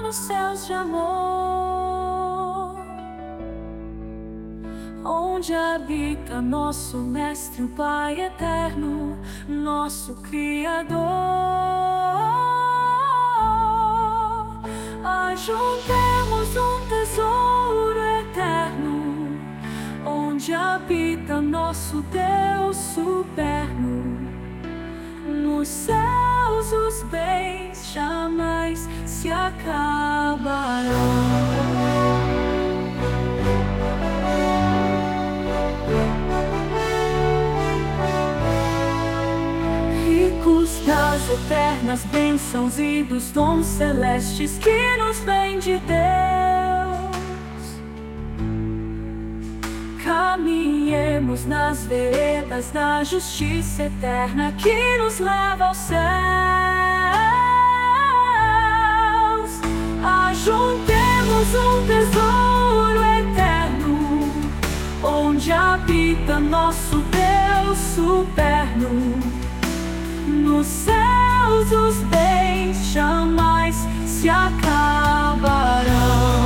nos céus de amor, onde habita nosso Mestre, o Pai eterno, nosso Criador. Ajuntemos um tesouro eterno, onde habita nosso Deus superno. Nos céus os bens jamais se acabarão. Ricos das eternas bênçãos e dos dons celestes que nos vêm de Deus, caminhemos nas veredas da justiça eterna que nos leva aos céus. Ajuntemos um tesouro eterno, onde habita nosso Deus superno. Nos céus os bens jamais se acabarão.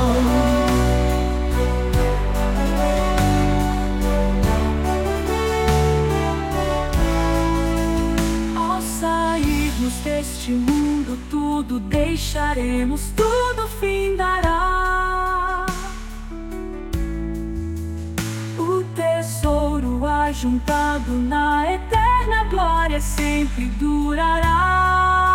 Ao sairmos deste mundo, tudo deixaremos, tudo findará. O tesouro ajuntado na eterna glória sempre durará.